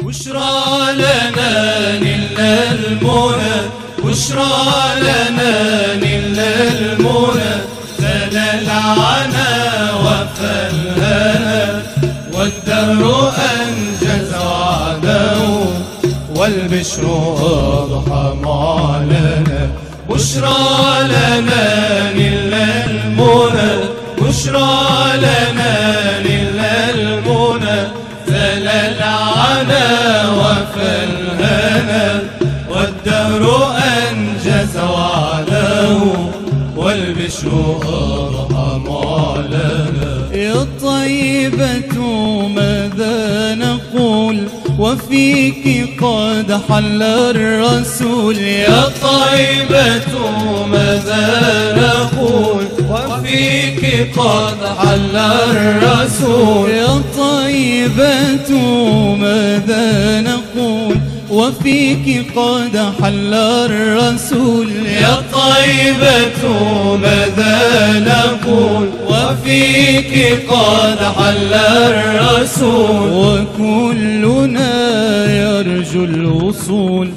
بشرى لنا نلنا المنى، بشرى لنا نلنا المنى، زال العنا وفى الهنا، والدهر أنجز وعده، والبشر أضحى معلنا. بشرى لنا نلنا المنى، بشرى لنا نلنا المنى، زال العنا وفى الهنا، والدهر أنجز وعده، والبشر أضحى معلنا. يا طيبة ماذا نقول وفيك قد حل الرسول. يا طيبة ماذا نقول وفيك قد حل الرسول. يا طيبة ماذا نقول وفيك قد حل الرسول. يا طيبة ماذا نقول وفيك قد حل الرسول. وكلنا يرجو الوصول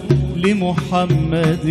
لمحمد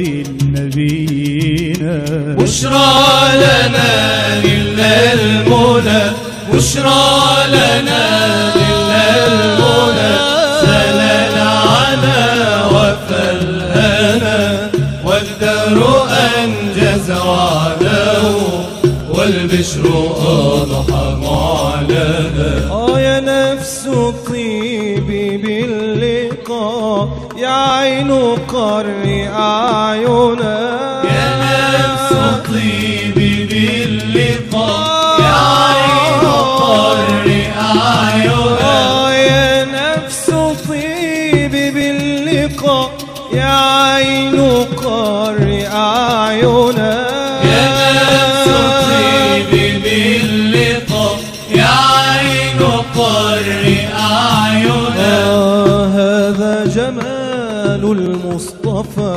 نبينا. بشرى لنا نلنا المنى، بشرى لنا نلنا المنى، زال العنا وفى الهنا، والدهر أنجز وعده، والبشر أضحى معلنا. يا نفس طيبي باللقاء، يا عين قري أعينا. يا نفس طيبي باللقاء، يا عين قري أعينا. يا نفس طيبي باللقاء، يا عين قري أعينا. يا نفس طيبي باللقاء، يا عين قري أعينا. هذا جمال المصطفى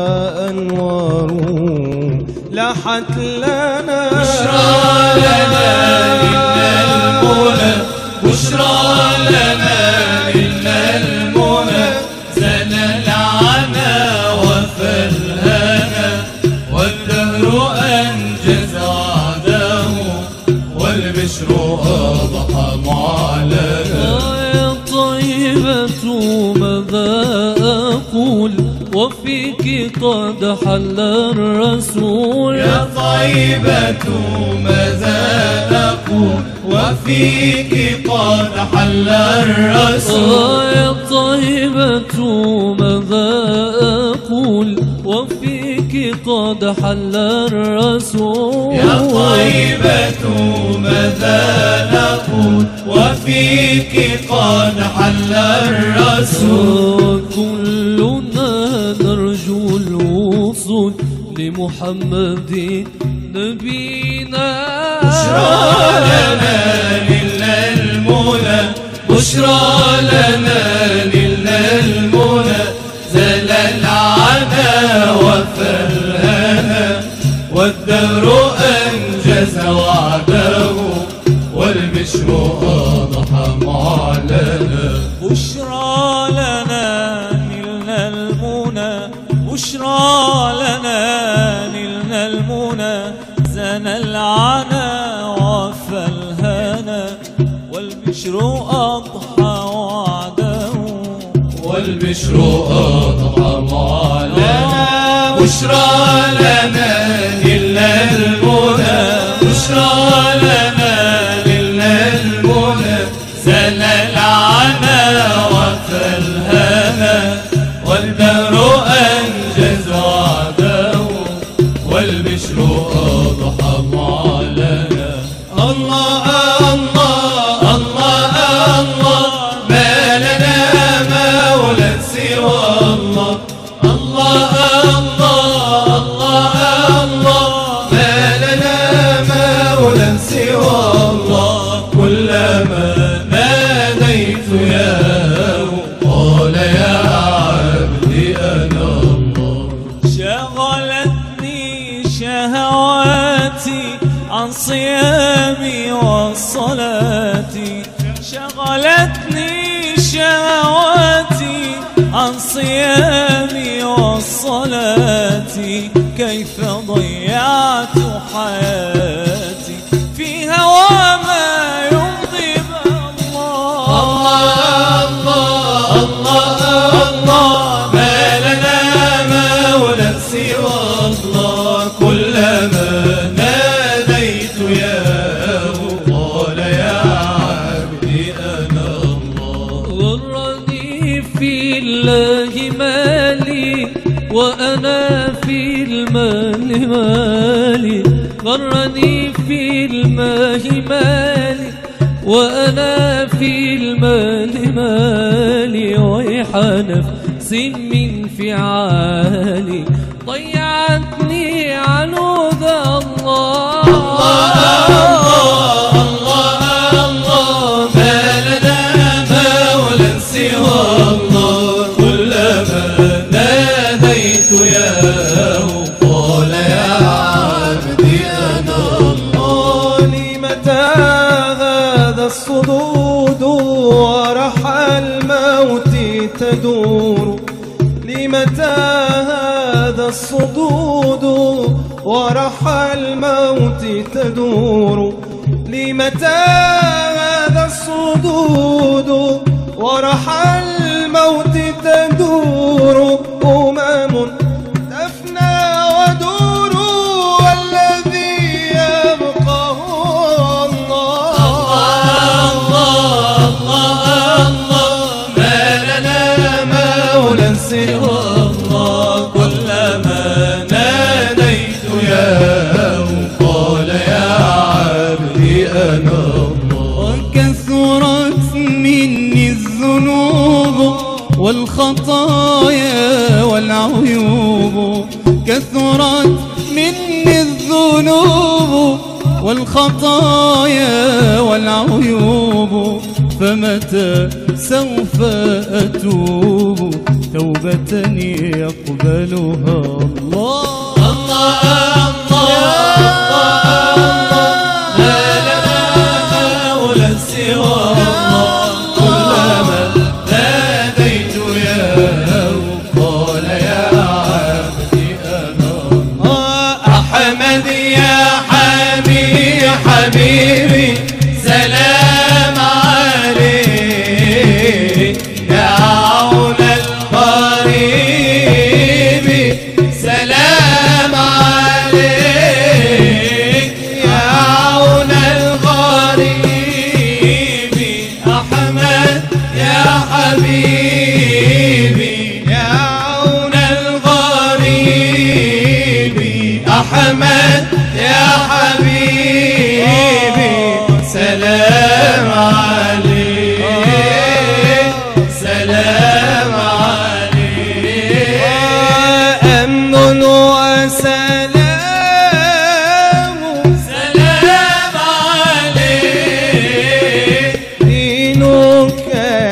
أنواره لاحت لنا. بشرى لنا نلنا المنى، بشرى لنا نلنا المنى، زال العنا وفى الهنا، والدهر أنجز وعده، والبشر أضحى معلنا. يا طيبة ماذا أقول وفيك قد حل الرسول. يا طيبة ماذا نقول وفيك قد حل الرسول. يا طيبة ماذا أقول وفيك قد حل الرسول. يا طيبة ماذا نقول وفيك قد حل الرسول. كلنا نرجو الوصول لمحمد نبينا. بشرى لنا نلنا المنى، بشرى لنا نلنا المنى، زال العنا وفى الهنا، والدهر أنجز وعده، والبشر أضحى معلنا. بشرى لنا نلنا المنى، بشرى لنا نلنا المنى، زان العنا وفى الهنا، والبشر أضحى وعده، والبشر أضحى معلنا. بشرى لنا نلنا المنى، بشرى لنا نلنا المنى، زال العنا وفى الهنا، والدهر أنجز وعده، والبشر أضحى معلنا. الله الله الله الله، ما لنا مولى سوى الله. الله الله الله الله، ما لنا مولى سوى الله. كلما ناديت ياه قال يا عبدي أنا الله. شغلتني شهواتي عن صيامي والصلاة، شغلتني شهواتي عن صيامي والصلاة كيف ضيعت حياتي في هوى ما يغضب الله. الله الله الله ما لنا مولى سوى الله. كلما ناديت ياه قال يا عبدي أنا الله. غرني في الله مالي وأنا في المال مالي. غرني في المال مالي وأنا في المال مالي. ويح نفس من فعالي ضيعتني عن هدى الله. الله الله الله ما لنا مولى سوى الله. كلما ناديت ياه قال يا عبدي أنا الله. لمتى هذا الصدود ورحى الموت تدور. لمتى هذا الصدود ورحى الموت تدور. لمتى هذا الصدود ورحى الموت تدور. أمم تفنى ودور والذي يبقى هو الله. الله الله الله ما لنا مولى سوى الله. كلما ناديت ياه قال يا عبدي أنا الله. وكثرت مني الذنوب والخطايا والعيوب. كثرت مني الذنوب والخطايا والعيوب. فمتى سوف أتوب توبة يقبلها الله. الله ما لنا مولى سوى الله. كلما ناديت ياه قال يا عبدي أنا الله. أحمد يا حبيبي حبيبي سلام عليك يا عون الغريب. سلام عليك يا عون الغريب. أحمد يا حبيبي يا عون الغريب. أحمد يا حبيبي سلام عليك. سلام عليك. أمن وسلام. سلام عليك. دينك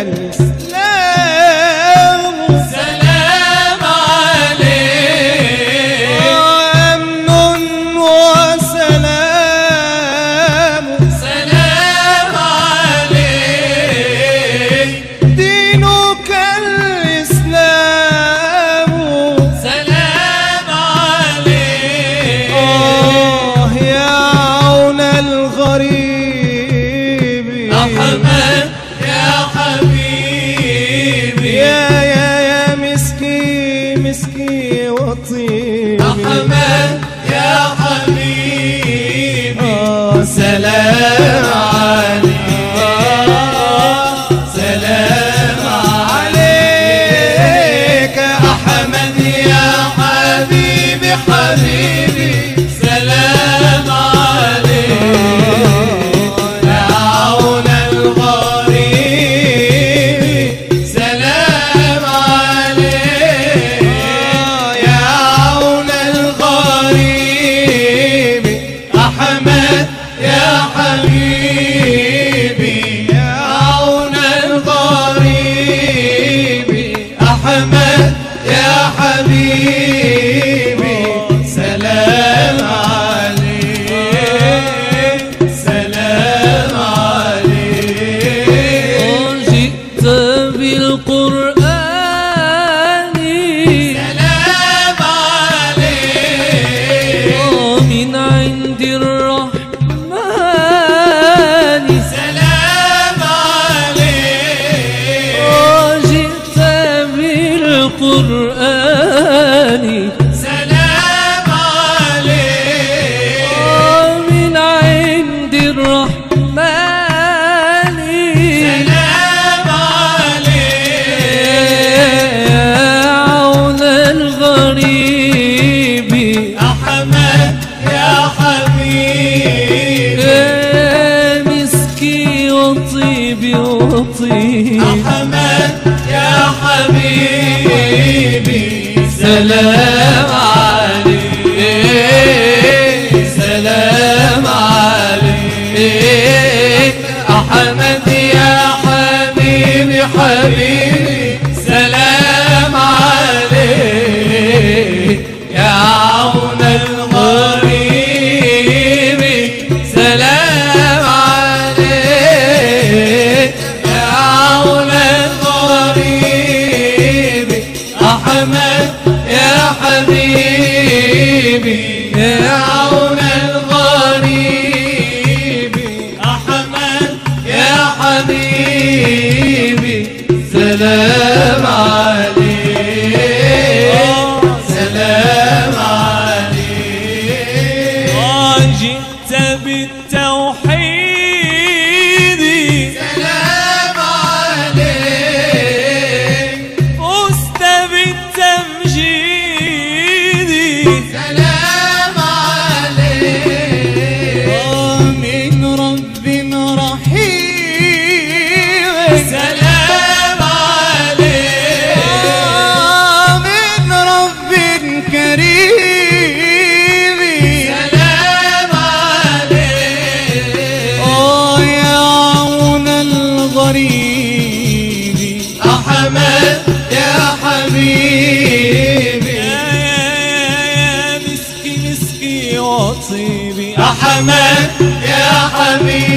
الإسلام. سلام عليك. أمن وسلام. سلام عليك. دينك الإسلام. سلام عليك. يا عون الغريب. أحمد يا حبيبي. يا مسكي مسكي وطيبي. أحمد يا حبيبي سلام عليك. سلام عليك. أحمد يا حبيبي حبيبي سلام عليك. يا عون الغريب. وطيبي وطيبي أحمد يا حبيبي سلام عليك سلام عليك أحمد يا حبيبي حبيبي سلام عليك يا عون الغريب سلام عليك يا عون الغريب أحمد يا حبيبي يا عون الغريب أحمد يا حبيبي سلام عليك سلام عليك جئت بالتوحيد سلام عليك فزت بالتمجيد سلام عليك من رب رحيم سلام عليك من رب كريم سلام عليك يا عون الغريب أحمد يا حبيبي يا مسكي مسكي وطيبي أحمد يا حبيبي